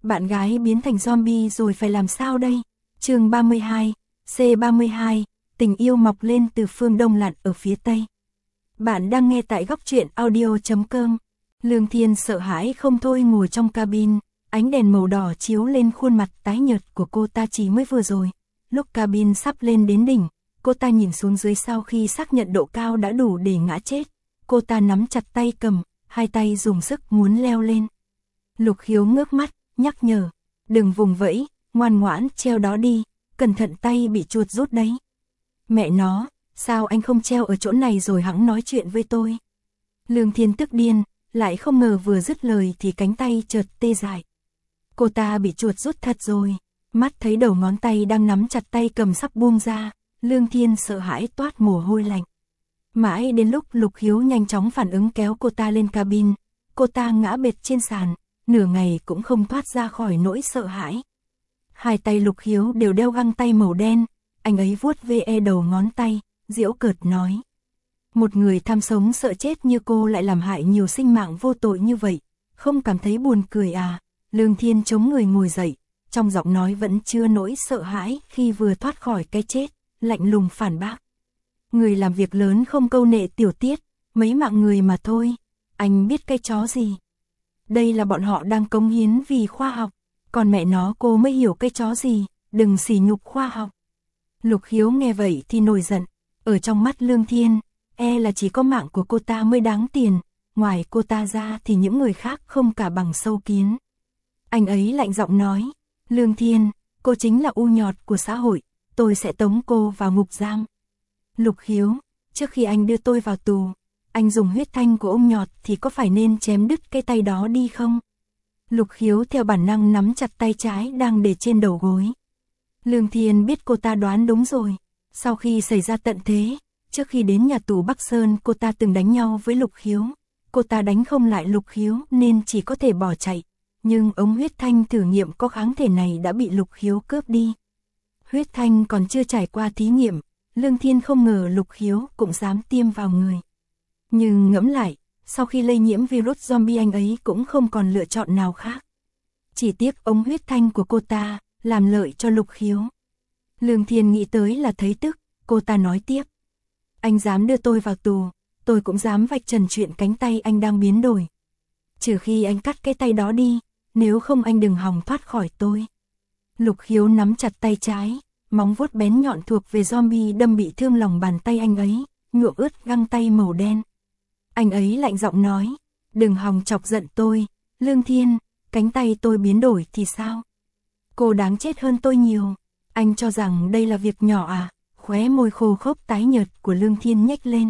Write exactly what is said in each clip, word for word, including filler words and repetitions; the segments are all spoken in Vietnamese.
Bạn gái biến thành zombie rồi phải làm sao đây? Chương ba mươi hai, C ba mươi hai, tình yêu mọc lên từ phương đông lặn ở phía tây. Bạn đang nghe tại góc truyện audio chấm com. Lương Thiên sợ hãi không thôi ngồi trong cabin, ánh đèn màu đỏ chiếu lên khuôn mặt tái nhợt của cô ta chỉ mới vừa rồi. Lúc cabin sắp lên đến đỉnh, cô ta nhìn xuống dưới sau khi xác nhận độ cao đã đủ để ngã chết. Cô ta nắm chặt tay cầm, hai tay dùng sức muốn leo lên. Lục Khiếu ngước mắt, nhắc nhở, đừng vùng vẫy, ngoan ngoãn treo đó đi, cẩn thận tay bị chuột rút đấy. Mẹ nó, sao anh không treo ở chỗ này rồi hẵng nói chuyện với tôi? Lương Thiên tức điên, lại không ngờ vừa dứt lời thì cánh tay chợt tê dại. Cô ta bị chuột rút thật rồi, mắt thấy đầu ngón tay đang nắm chặt tay cầm sắp buông ra, Lương Thiên sợ hãi toát mồ hôi lạnh. Mãi đến lúc Lục Khiếu nhanh chóng phản ứng kéo cô ta lên cabin, cô ta ngã bệt trên sàn, nửa ngày cũng không thoát ra khỏi nỗi sợ hãi. Hai tay Lục Khiếu đều đeo găng tay màu đen, anh ấy vuốt ve đầu ngón tay, giễu cợt nói. Một người tham sống sợ chết như cô lại làm hại nhiều sinh mạng vô tội như vậy, không cảm thấy buồn cười à? Lương Thiên chống người ngồi dậy, trong giọng nói vẫn chưa nỗi sợ hãi khi vừa thoát khỏi cái chết, lạnh lùng phản bác. Người làm việc lớn không câu nệ tiểu tiết, mấy mạng người mà thôi, anh biết cái chó gì. Đây là bọn họ đang cống hiến vì khoa học, còn mẹ nó cô mới hiểu cái chó gì, đừng sỉ nhục khoa học. Lục Khiếu nghe vậy thì nổi giận, ở trong mắt Lương Thiên, e là chỉ có mạng của cô ta mới đáng tiền, ngoài cô ta ra thì những người khác không cả bằng sâu kiến. Anh ấy lạnh giọng nói, Lương Thiên, cô chính là u nhọt của xã hội, tôi sẽ tống cô vào ngục giam. Lục Khiếu, trước khi anh đưa tôi vào tù, anh dùng huyết thanh của ông nhọt thì có phải nên chém đứt cái tay đó đi không? Lục Khiếu theo bản năng nắm chặt tay trái đang để trên đầu gối. Lương Thiên biết cô ta đoán đúng rồi, sau khi xảy ra tận thế, trước khi đến nhà tù Bắc Sơn cô ta từng đánh nhau với Lục Khiếu, cô ta đánh không lại Lục Khiếu nên chỉ có thể bỏ chạy, nhưng ống huyết thanh thử nghiệm có kháng thể này đã bị Lục Khiếu cướp đi. Huyết thanh còn chưa trải qua thí nghiệm, Lương Thiên không ngờ Lục Khiếu cũng dám tiêm vào người. Nhưng ngẫm lại, sau khi lây nhiễm virus zombie anh ấy cũng không còn lựa chọn nào khác. Chỉ tiếc ống huyết thanh của cô ta, làm lợi cho Lục Khiếu. Lương Thiên nghĩ tới là thấy tức, cô ta nói tiếp. Anh dám đưa tôi vào tù, tôi cũng dám vạch trần chuyện cánh tay anh đang biến đổi. Trừ khi anh cắt cái tay đó đi, nếu không anh đừng hòng thoát khỏi tôi. Lục Khiếu nắm chặt tay trái, móng vuốt bén nhọn thuộc về zombie đâm bị thương lòng bàn tay anh ấy, nhuộm ướt găng tay màu đen. Anh ấy lạnh giọng nói, đừng hòng chọc giận tôi, Lương Thiên, cánh tay tôi biến đổi thì sao? Cô đáng chết hơn tôi nhiều, anh cho rằng đây là việc nhỏ à? Khóe môi khô khốc tái nhợt của Lương Thiên nhếch lên.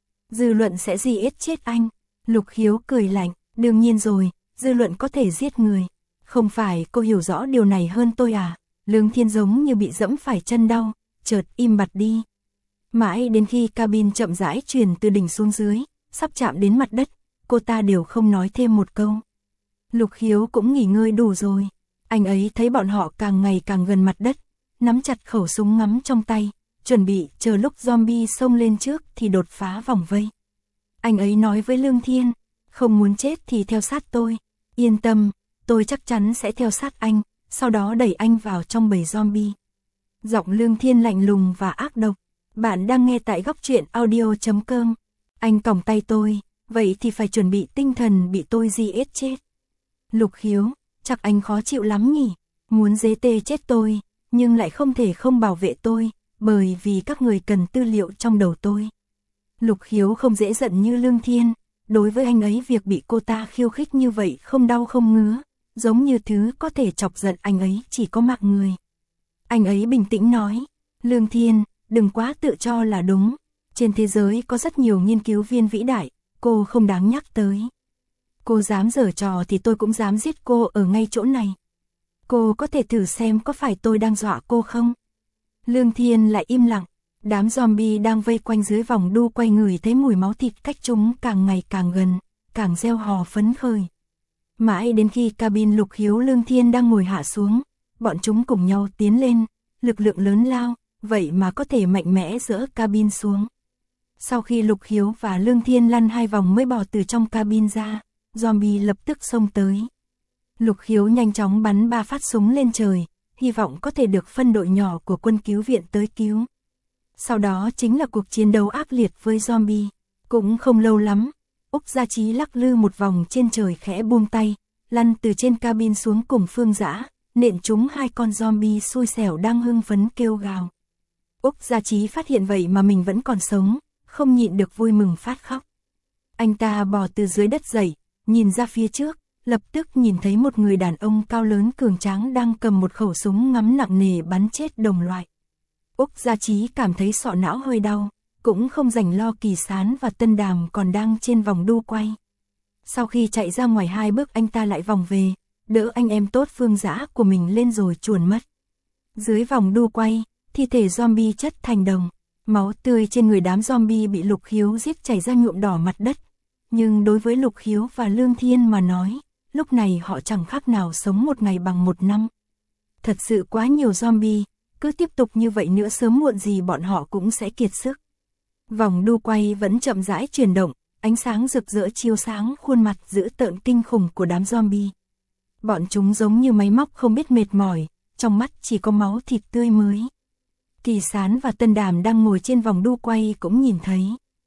Dư luận sẽ giết chết anh. Lục Khiếu cười lạnh, đương nhiên rồi, dư luận có thể giết người. Không phải cô hiểu rõ điều này hơn tôi à? Lương Thiên giống như bị dẫm phải chân đau, chợt im bặt đi. Mãi đến khi cabin chậm rãi chuyển từ đỉnh xuống dưới, sắp chạm đến mặt đất, cô ta đều không nói thêm một câu. Lục Khiếu cũng nghỉ ngơi đủ rồi, anh ấy thấy bọn họ càng ngày càng gần mặt đất, nắm chặt khẩu súng ngắm trong tay, chuẩn bị chờ lúc zombie xông lên trước thì đột phá vòng vây. Anh ấy nói với Lương Thiên, không muốn chết thì theo sát tôi, yên tâm, tôi chắc chắn sẽ theo sát anh, sau đó đẩy anh vào trong bầy zombie. Giọng Lương Thiên lạnh lùng và ác độc. Bạn đang nghe tại góc truyện audio chấm com. Anh còng tay tôi, vậy thì phải chuẩn bị tinh thần bị tôi giết chết. Lục Khiếu, chắc anh khó chịu lắm nhỉ, muốn giết tê chết tôi, nhưng lại không thể không bảo vệ tôi, bởi vì các người cần tư liệu trong đầu tôi. Lục Khiếu không dễ giận như Lương Thiên, đối với anh ấy việc bị cô ta khiêu khích như vậy không đau không ngứa, giống như thứ có thể chọc giận anh ấy chỉ có mạng người. Anh ấy bình tĩnh nói, Lương Thiên, đừng quá tự cho là đúng, trên thế giới có rất nhiều nghiên cứu viên vĩ đại, cô không đáng nhắc tới. Cô dám giở trò thì tôi cũng dám giết cô ở ngay chỗ này. Cô có thể thử xem có phải tôi đang dọa cô không? Lương Thiên lại im lặng, đám zombie đang vây quanh dưới vòng đu quay ngửi thấy mùi máu thịt cách chúng càng ngày càng gần, càng reo hò phấn khởi. Mãi đến khi cabin Lục Khiếu Lương Thiên đang ngồi hạ xuống, bọn chúng cùng nhau tiến lên, lực lượng lớn lao, vậy mà có thể mạnh mẽ dỡ cabin xuống. Sau khi Lục Khiếu và Lương Thiên lăn hai vòng mới bò từ trong cabin ra, zombie lập tức xông tới. Lục Khiếu nhanh chóng bắn ba phát súng lên trời, hy vọng có thể được phân đội nhỏ của quân cứu viện tới cứu. Sau đó chính là cuộc chiến đấu ác liệt với zombie. Cũng không lâu lắm, Úc Gia Chí lắc lư một vòng trên trời khẽ buông tay, lăn từ trên cabin xuống cùng Phương Dã, nện trúng hai con zombie xui xẻo đang hưng phấn kêu gào. Úc Gia Chí phát hiện vậy mà mình vẫn còn sống, không nhịn được vui mừng phát khóc. Anh ta bò từ dưới đất dậy, nhìn ra phía trước, lập tức nhìn thấy một người đàn ông cao lớn cường tráng đang cầm một khẩu súng ngắm nặng nề bắn chết đồng loại. Úc Gia Chí cảm thấy sọ não hơi đau, cũng không rảnh lo Kỳ Sán và Tân Đàm còn đang trên vòng đu quay. Sau khi chạy ra ngoài hai bước anh ta lại vòng về, đỡ anh em tốt Phương Dã của mình lên rồi chuồn mất. Dưới vòng đu quay, thi thể zombie chất thành đồng, máu tươi trên người đám zombie bị Lục Khiếu giết chảy ra nhuộm đỏ mặt đất. Nhưng đối với Lục Khiếu và Lương Thiên mà nói, lúc này họ chẳng khác nào sống một ngày bằng một năm. Thật sự quá nhiều zombie, cứ tiếp tục như vậy nữa sớm muộn gì bọn họ cũng sẽ kiệt sức. Vòng đu quay vẫn chậm rãi chuyển động, ánh sáng rực rỡ chiếu sáng khuôn mặt dữ tợn kinh khủng của đám zombie. Bọn chúng giống như máy móc không biết mệt mỏi, trong mắt chỉ có máu thịt tươi mới. Kỳ Sán và Tân Đàm đang ngồi trên vòng đu quay cũng nhìn thấy.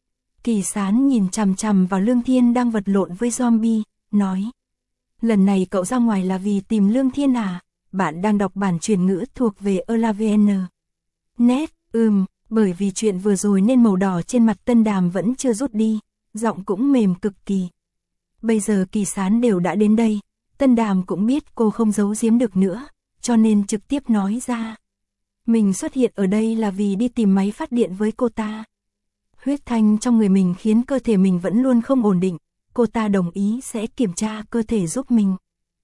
Kỳ Sán nhìn chằm chằm vào Lương Thiên đang vật lộn với zombie, nói: lần này cậu ra ngoài là vì tìm Lương Thiên à? Bạn đang đọc bản truyền ngữ thuộc về Elavn. Nét, ừm, bởi vì chuyện vừa rồi nên màu đỏ trên mặt Tân Đàm vẫn chưa rút đi, giọng cũng mềm cực kỳ. Bây giờ Kỳ Sán đều đã đến đây, Tân Đàm cũng biết cô không giấu giếm được nữa, cho nên trực tiếp nói ra. Mình xuất hiện ở đây là vì đi tìm máy phát điện với cô ta. Huyết thanh trong người mình khiến cơ thể mình vẫn luôn không ổn định, cô ta đồng ý sẽ kiểm tra cơ thể giúp mình.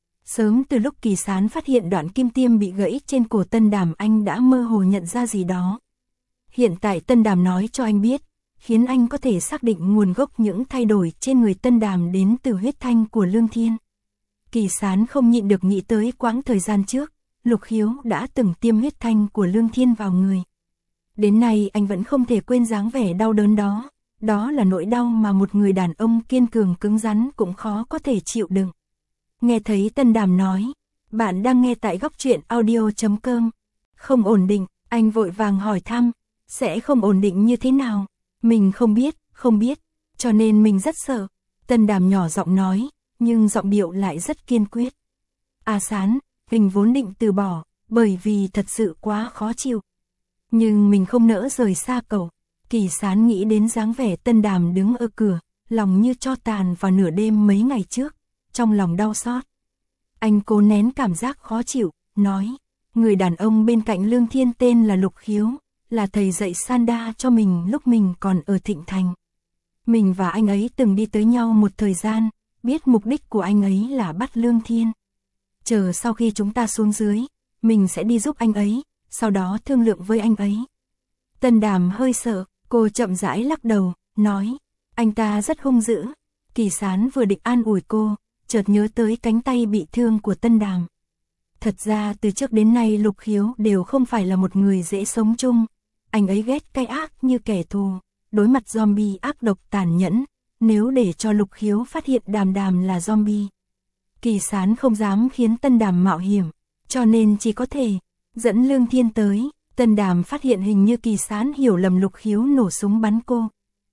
Sớm từ lúc Kỳ Sán phát hiện đoạn kim tiêm bị gãy trên cổ Tân Đàm anh đã mơ hồ nhận ra gì đó. Hiện tại Tân Đàm nói cho anh biết, khiến anh có thể xác định nguồn gốc những thay đổi trên người Tân Đàm đến từ huyết thanh của Lương Thiên. Kỳ Sán không nhịn được nghĩ tới quãng thời gian trước, Lục Khiếu đã từng tiêm huyết thanh của Lương Thiên vào người. Đến nay anh vẫn không thể quên dáng vẻ đau đớn đó, đó là nỗi đau mà một người đàn ông kiên cường cứng rắn cũng khó có thể chịu đựng. Nghe thấy Tân Đàm nói, bạn đang nghe tại góc truyện audio chấm com. Không ổn định, anh vội vàng hỏi thăm, sẽ không ổn định như thế nào? Mình không biết, không biết, cho nên mình rất sợ. Tân Đàm nhỏ giọng nói, nhưng giọng điệu lại rất kiên quyết. A Sán, mình vốn định từ bỏ, bởi vì thật sự quá khó chịu. Nhưng mình không nỡ rời xa cậu. Kỳ Sán nghĩ đến dáng vẻ Tân Đàm đứng ở cửa, lòng như tro tàn vào nửa đêm mấy ngày trước, trong lòng đau xót. Anh cố nén cảm giác khó chịu, nói, người đàn ông bên cạnh Lương Thiên tên là Lục Khiếu, là thầy dạy Sanda cho mình lúc mình còn ở Thịnh Thành. Mình và anh ấy từng đi tới nhau một thời gian, biết mục đích của anh ấy là bắt Lương Thiên. Chờ sau khi chúng ta xuống dưới, mình sẽ đi giúp anh ấy, sau đó thương lượng với anh ấy. Tân Đàm hơi sợ, cô chậm rãi lắc đầu, nói, anh ta rất hung dữ. Kỳ Sán vừa định an ủi cô, chợt nhớ tới cánh tay bị thương của Tân Đàm. Thật ra từ trước đến nay Lục Khiếu đều không phải là một người dễ sống chung. Anh ấy ghét cay ác như kẻ thù, đối mặt zombie ác độc tàn nhẫn. Nếu để cho Lục Khiếu phát hiện Đàm Đàm là zombie, Kỳ Sán không dám khiến Tân Đàm mạo hiểm, cho nên chỉ có thể dẫn Lương Thiên tới. Tân Đàm phát hiện hình như Kỳ Sán hiểu lầm Lục Khiếu nổ súng bắn cô.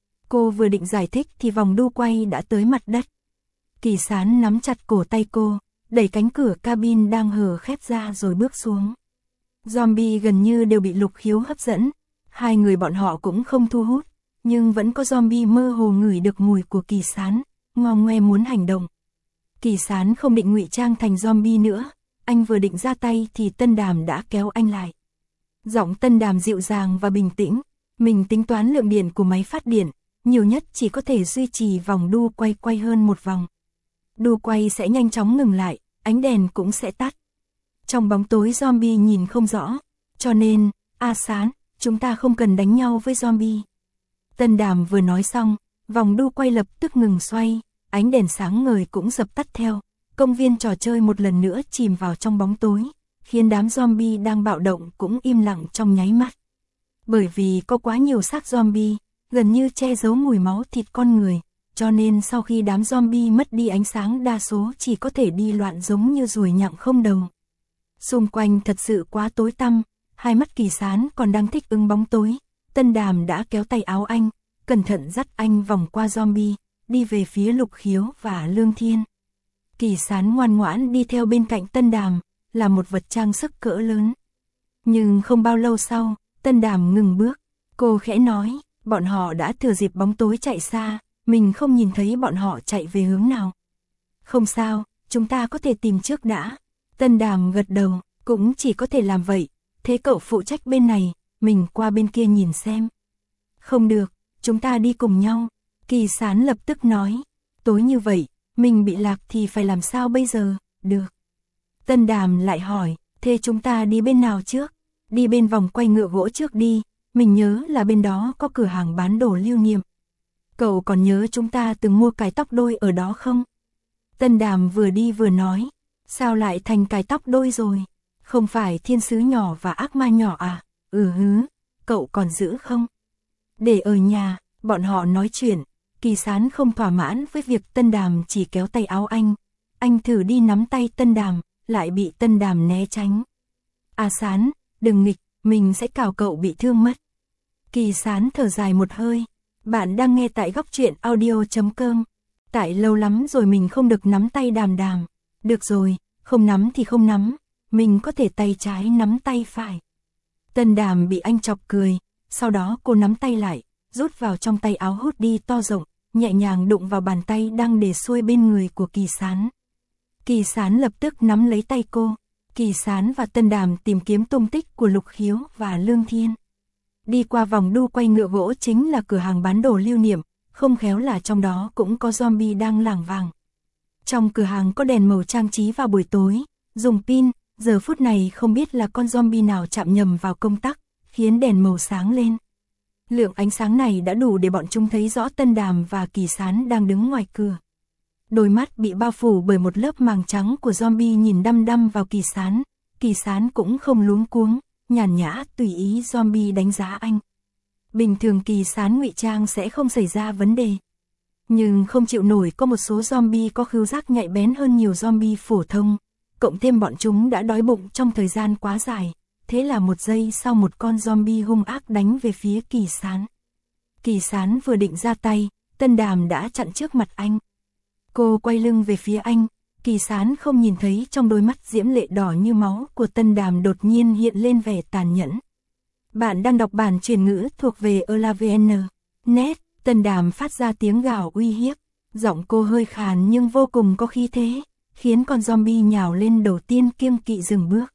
Cô vừa định giải thích thì vòng đu quay đã tới mặt đất. Kỳ Sán nắm chặt cổ tay cô, đẩy cánh cửa cabin đang hở khép ra rồi bước xuống. Zombie gần như đều bị Lục Khiếu hấp dẫn, hai người bọn họ cũng không thu hút, nhưng vẫn có zombie mơ hồ ngửi được mùi của Kỳ Sán, ngò ngoe muốn hành động. Kỳ Sán không định ngụy trang thành zombie nữa, anh vừa định ra tay thì Tân Đàm đã kéo anh lại. Giọng Tân Đàm dịu dàng và bình tĩnh, mình tính toán lượng điện của máy phát điện, nhiều nhất chỉ có thể duy trì vòng đu quay quay hơn một vòng. Đu quay sẽ nhanh chóng ngừng lại, ánh đèn cũng sẽ tắt. Trong bóng tối zombie nhìn không rõ, cho nên, A Sán, chúng ta không cần đánh nhau với zombie. Tân Đàm vừa nói xong, vòng đu quay lập tức ngừng xoay, ánh đèn sáng ngời cũng dập tắt theo. Công viên trò chơi một lần nữa chìm vào trong bóng tối, khiến đám zombie đang bạo động cũng im lặng trong nháy mắt. Bởi vì có quá nhiều xác zombie, gần như che giấu mùi máu thịt con người, cho nên sau khi đám zombie mất đi ánh sáng đa số chỉ có thể đi loạn giống như ruồi nhặng không đầu. Xung quanh thật sự quá tối tăm, hai mắt Kỳ Sán còn đang thích ứng bóng tối. Tân Đàm đã kéo tay áo anh, cẩn thận dắt anh vòng qua zombie, đi về phía Lục Khiếu và Lương Thiên. Kỳ Sán ngoan ngoãn đi theo bên cạnh Tân Đàm, là một vật trang sức cỡ lớn. Nhưng không bao lâu sau, Tân Đàm ngừng bước, cô khẽ nói, bọn họ đã thừa dịp bóng tối chạy xa, mình không nhìn thấy bọn họ chạy về hướng nào. Không sao, chúng ta có thể tìm trước đã. Tân Đàm gật đầu, cũng chỉ có thể làm vậy, thế cậu phụ trách bên này, mình qua bên kia nhìn xem. Không được, chúng ta đi cùng nhau. Kỳ Sán lập tức nói, tối như vậy, mình bị lạc thì phải làm sao bây giờ, được. Tân Đàm lại hỏi, thế chúng ta đi bên nào trước? Đi bên vòng quay ngựa gỗ trước đi, mình nhớ là bên đó có cửa hàng bán đồ lưu niệm. Cậu còn nhớ chúng ta từng mua cái tóc đôi ở đó không? Tân Đàm vừa đi vừa nói, sao lại thành cái tóc đôi rồi? Không phải thiên sứ nhỏ và ác ma nhỏ à? Ừ hứ, cậu còn giữ không? Để ở nhà, bọn họ nói chuyện. Kỳ Sán không thỏa mãn với việc Tân Đàm chỉ kéo tay áo anh. Anh thử đi nắm tay Tân Đàm, lại bị Tân Đàm né tránh. À Sán, đừng nghịch, mình sẽ cào cậu bị thương mất. Kỳ Sán thở dài một hơi. Bạn đang nghe tại góc truyện audio chấm com. Tại lâu lắm rồi mình không được nắm tay Đàm Đàm. Được rồi, không nắm thì không nắm. Mình có thể tay trái nắm tay phải. Tân Đàm bị anh chọc cười. Sau đó cô nắm tay lại, rút vào trong tay áo hoodie to rộng, nhẹ nhàng đụng vào bàn tay đang để xuôi bên người của Kỳ Sán. Kỳ Sán lập tức nắm lấy tay cô. Kỳ Sán và Tân Đàm tìm kiếm tung tích của Lục Khiếu và Lương Thiên. Đi qua vòng đu quay ngựa gỗ chính là cửa hàng bán đồ lưu niệm, không khéo là trong đó cũng có zombie đang lảng vảng. Trong cửa hàng có đèn màu trang trí vào buổi tối, dùng pin, giờ phút này không biết là con zombie nào chạm nhầm vào công tắc, khiến đèn màu sáng lên. Lượng ánh sáng này đã đủ để bọn chúng thấy rõ Tân Đàm và Kỳ Sán đang đứng ngoài cửa. Đôi mắt bị bao phủ bởi một lớp màng trắng của zombie nhìn đăm đăm vào Kỳ Sán. Kỳ Sán cũng không luống cuống, nhàn nhã tùy ý zombie đánh giá anh. Bình thường Kỳ Sán ngụy trang sẽ không xảy ra vấn đề. Nhưng không chịu nổi có một số zombie có khứu giác nhạy bén hơn nhiều zombie phổ thông. Cộng thêm bọn chúng đã đói bụng trong thời gian quá dài. Thế là một giây sau một con zombie hung ác đánh về phía Kỳ Sán. Kỳ Sán vừa định ra tay, Tân Đàm đã chặn trước mặt anh. Cô quay lưng về phía anh, Kỳ Sán không nhìn thấy trong đôi mắt diễm lệ đỏ như máu của Tân Đàm đột nhiên hiện lên vẻ tàn nhẫn. Bạn đang đọc bản truyền ngữ thuộc về elavn chấm net, Tân Đàm phát ra tiếng gào uy hiếp, giọng cô hơi khàn nhưng vô cùng có khí thế, khiến con zombie nhào lên đầu tiên kiêng kỵ dừng bước.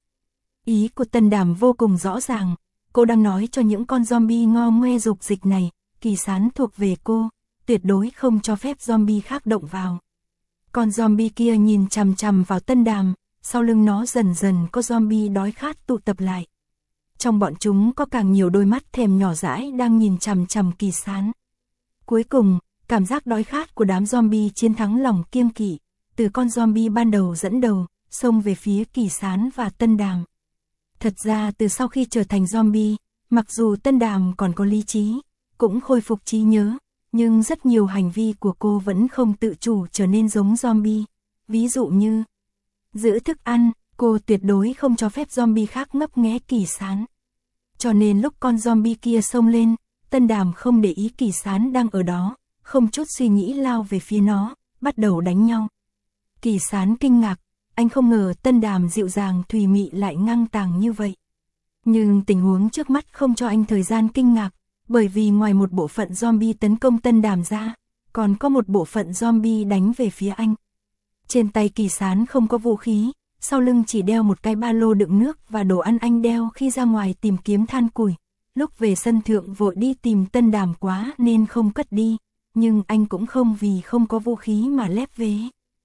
Ý của Tân Đàm vô cùng rõ ràng, cô đang nói cho những con zombie ngo ngoe dục dịch này, Kỳ Sán thuộc về cô, tuyệt đối không cho phép zombie khác động vào. Con zombie kia nhìn chằm chằm vào Tân Đàm, sau lưng nó dần dần có zombie đói khát tụ tập lại. Trong bọn chúng có càng nhiều đôi mắt thèm nhỏ dãi đang nhìn chằm chằm Kỳ Sán. Cuối cùng, cảm giác đói khát của đám zombie chiến thắng lòng kiêng kỵ, từ con zombie ban đầu dẫn đầu, xông về phía Kỳ Sán và Tân Đàm. Thật ra từ sau khi trở thành zombie, mặc dù Tân Đàm còn có lý trí, cũng khôi phục trí nhớ, nhưng rất nhiều hành vi của cô vẫn không tự chủ trở nên giống zombie. Ví dụ như, giữ thức ăn, cô tuyệt đối không cho phép zombie khác ngấp nghé Kỳ Sán. Cho nên lúc con zombie kia xông lên, Tân Đàm không để ý Kỳ Sán đang ở đó, không chút suy nghĩ lao về phía nó, bắt đầu đánh nhau. Kỳ Sán kinh ngạc, anh không ngờ Tân Đàm dịu dàng thùy mị lại ngang tàng như vậy. Nhưng tình huống trước mắt không cho anh thời gian kinh ngạc, bởi vì ngoài một bộ phận zombie tấn công Tân Đàm ra, còn có một bộ phận zombie đánh về phía anh. Trên tay Kỳ Sán không có vũ khí, sau lưng chỉ đeo một cái ba lô đựng nước và đồ ăn anh đeo khi ra ngoài tìm kiếm than củi. Lúc về sân thượng vội đi tìm Tân Đàm quá nên không cất đi, nhưng anh cũng không vì không có vũ khí mà lép vế.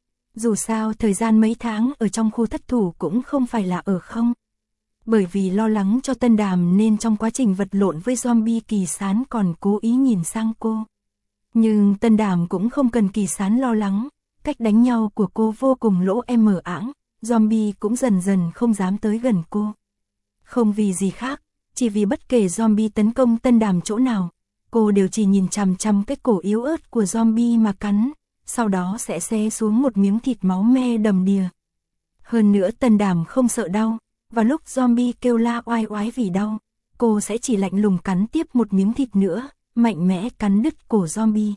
Dù sao thời gian mấy tháng ở trong khu thất thủ cũng không phải là ở không. Bởi vì lo lắng cho Tân Đàm nên trong quá trình vật lộn với zombie Kỳ Sán còn cố ý nhìn sang cô. Nhưng Tân Đàm cũng không cần Kỳ Sán lo lắng, cách đánh nhau của cô vô cùng lỗ em mở ảng, zombie cũng dần dần không dám tới gần cô. Không vì gì khác, chỉ vì bất kể zombie tấn công Tân Đàm chỗ nào, cô đều chỉ nhìn chằm chằm cái cổ yếu ớt của zombie mà cắn, sau đó sẽ xé xuống một miếng thịt máu me đầm đìa. Hơn nữa Tân Đàm không sợ đau, và lúc zombie kêu la oai oái vì đau, cô sẽ chỉ lạnh lùng cắn tiếp một miếng thịt nữa, mạnh mẽ cắn đứt cổ zombie.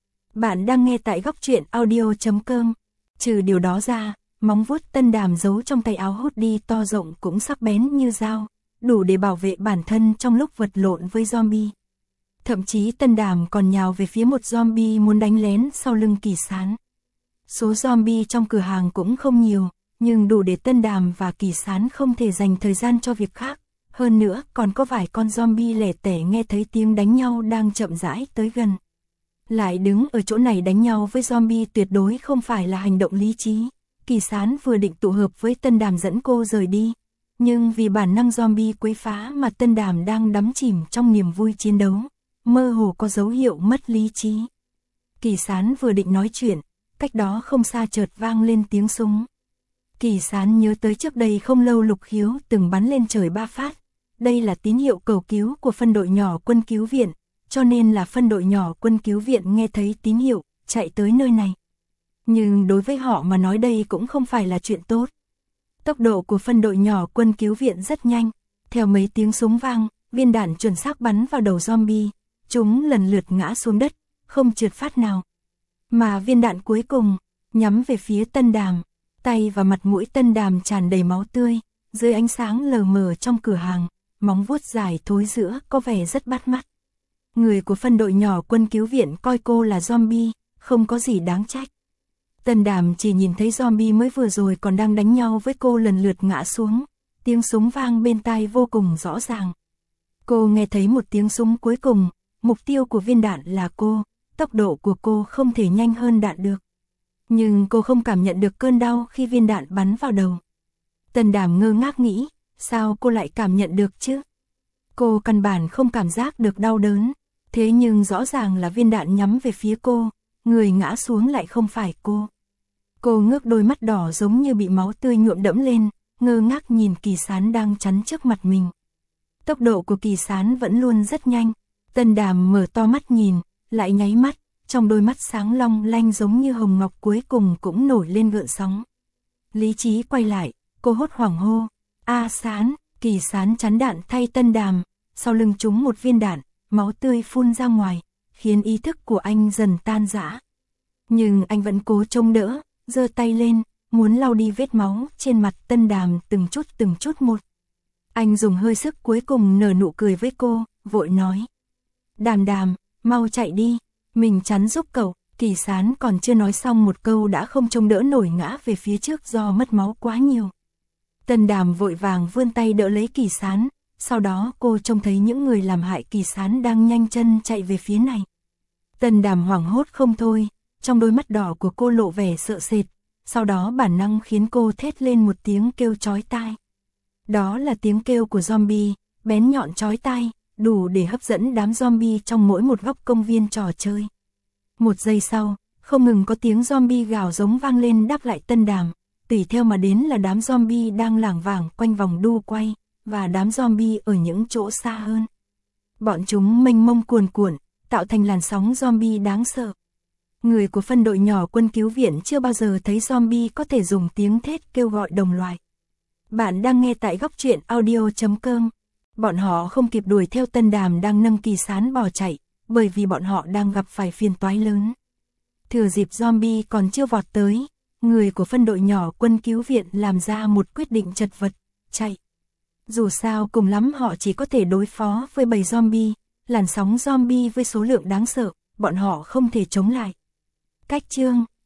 Bạn đang nghe tại góc truyện audio chấm com. Trừ điều đó ra, móng vuốt Tân Đàm giấu trong tay áo hoodie to rộng cũng sắc bén như dao, đủ để bảo vệ bản thân trong lúc vật lộn với zombie. Thậm chí Tân Đàm còn nhào về phía một zombie muốn đánh lén sau lưng Kỳ Sán. Số zombie trong cửa hàng cũng không nhiều, nhưng đủ để Tân Đàm và Kỳ Sán không thể dành thời gian cho việc khác. Hơn nữa còn có vài con zombie lẻ tẻ nghe thấy tiếng đánh nhau đang chậm rãi tới gần. Lại đứng ở chỗ này đánh nhau với zombie tuyệt đối không phải là hành động lý trí. Kỳ Sán vừa định tụ hợp với Tân Đàm dẫn cô rời đi, nhưng vì bản năng zombie quấy phá mà Tân Đàm đang đắm chìm trong niềm vui chiến đấu, mơ hồ có dấu hiệu mất lý trí. Kỳ Sán vừa định nói chuyện, cách đó không xa chợt vang lên tiếng súng. Kỳ Sán nhớ tới trước đây không lâu Lục Khiếu từng bắn lên trời ba phát. Đây là tín hiệu cầu cứu của phân đội nhỏ quân cứu viện, cho nên là phân đội nhỏ quân cứu viện nghe thấy tín hiệu, chạy tới nơi này. Nhưng đối với họ mà nói đây cũng không phải là chuyện tốt. Tốc độ của phân đội nhỏ quân cứu viện rất nhanh, theo mấy tiếng súng vang, viên đạn chuẩn xác bắn vào đầu zombie, chúng lần lượt ngã xuống đất, không trượt phát nào. Mà viên đạn cuối cùng, nhắm về phía Tân Đàm, tay và mặt mũi Tân Đàm tràn đầy máu tươi, dưới ánh sáng lờ mờ trong cửa hàng, móng vuốt dài thối rữa có vẻ rất bắt mắt. Người của phân đội nhỏ quân cứu viện coi cô là zombie, không có gì đáng trách. Tân Đàm chỉ nhìn thấy zombie mới vừa rồi còn đang đánh nhau với cô lần lượt ngã xuống, tiếng súng vang bên tai vô cùng rõ ràng. Cô nghe thấy một tiếng súng cuối cùng, mục tiêu của viên đạn là cô, tốc độ của cô không thể nhanh hơn đạn được. Nhưng cô không cảm nhận được cơn đau khi viên đạn bắn vào đầu. Tân Đàm ngơ ngác nghĩ, sao cô lại cảm nhận được chứ? Cô căn bản không cảm giác được đau đớn, thế nhưng rõ ràng là viên đạn nhắm về phía cô, người ngã xuống lại không phải cô. Cô ngước đôi mắt đỏ giống như bị máu tươi nhuộm đẫm lên, ngơ ngác nhìn Kỳ Sán đang chắn trước mặt mình. Tốc độ của Kỳ Sán vẫn luôn rất nhanh, Tân Đàm mở to mắt nhìn, lại nháy mắt, trong đôi mắt sáng long lanh giống như hồng ngọc cuối cùng cũng nổi lên gợn sóng. Lý trí quay lại, cô hốt hoảng hô, A Sán, Kỳ Sán chắn đạn thay Tân Đàm, sau lưng trúng một viên đạn, máu tươi phun ra ngoài, khiến ý thức của anh dần tan rã. Nhưng anh vẫn cố chống đỡ, giơ tay lên, muốn lau đi vết máu trên mặt Tân Đàm từng chút từng chút một. Anh dùng hơi sức cuối cùng nở nụ cười với cô, vội nói. Đàm Đàm, mau chạy đi, mình chắn giúp cậu. Kỳ Sán còn chưa nói xong một câu đã không chống đỡ nổi ngã về phía trước do mất máu quá nhiều. Tân Đàm vội vàng vươn tay đỡ lấy Kỳ Sán, sau đó cô trông thấy những người làm hại Kỳ Sán đang nhanh chân chạy về phía này. Tân Đàm hoảng hốt không thôi, trong đôi mắt đỏ của cô lộ vẻ sợ sệt, sau đó bản năng khiến cô thét lên một tiếng kêu chói tai. Đó là tiếng kêu của zombie, bén nhọn chói tai, đủ để hấp dẫn đám zombie trong mỗi một góc công viên trò chơi. Một giây sau, không ngừng có tiếng zombie gào giống vang lên đáp lại Tân Đàm, tùy theo mà đến là đám zombie đang lảng vảng quanh vòng đu quay, và đám zombie ở những chỗ xa hơn. Bọn chúng mênh mông cuồn cuộn, tạo thành làn sóng zombie đáng sợ. Người của phân đội nhỏ quân cứu viện chưa bao giờ thấy zombie có thể dùng tiếng thét kêu gọi đồng loại. Bạn đang nghe tại góc truyện audio chấm com. Bọn họ không kịp đuổi theo Tân Đàm đang nâng Kỳ Sán bỏ chạy, bởi vì bọn họ đang gặp phải phiền toái lớn. Thừa dịp zombie còn chưa vọt tới, người của phân đội nhỏ quân cứu viện làm ra một quyết định chật vật, chạy. Dù sao cùng lắm họ chỉ có thể đối phó với bầy zombie, làn sóng zombie với số lượng đáng sợ, bọn họ không thể chống lại. Cách chương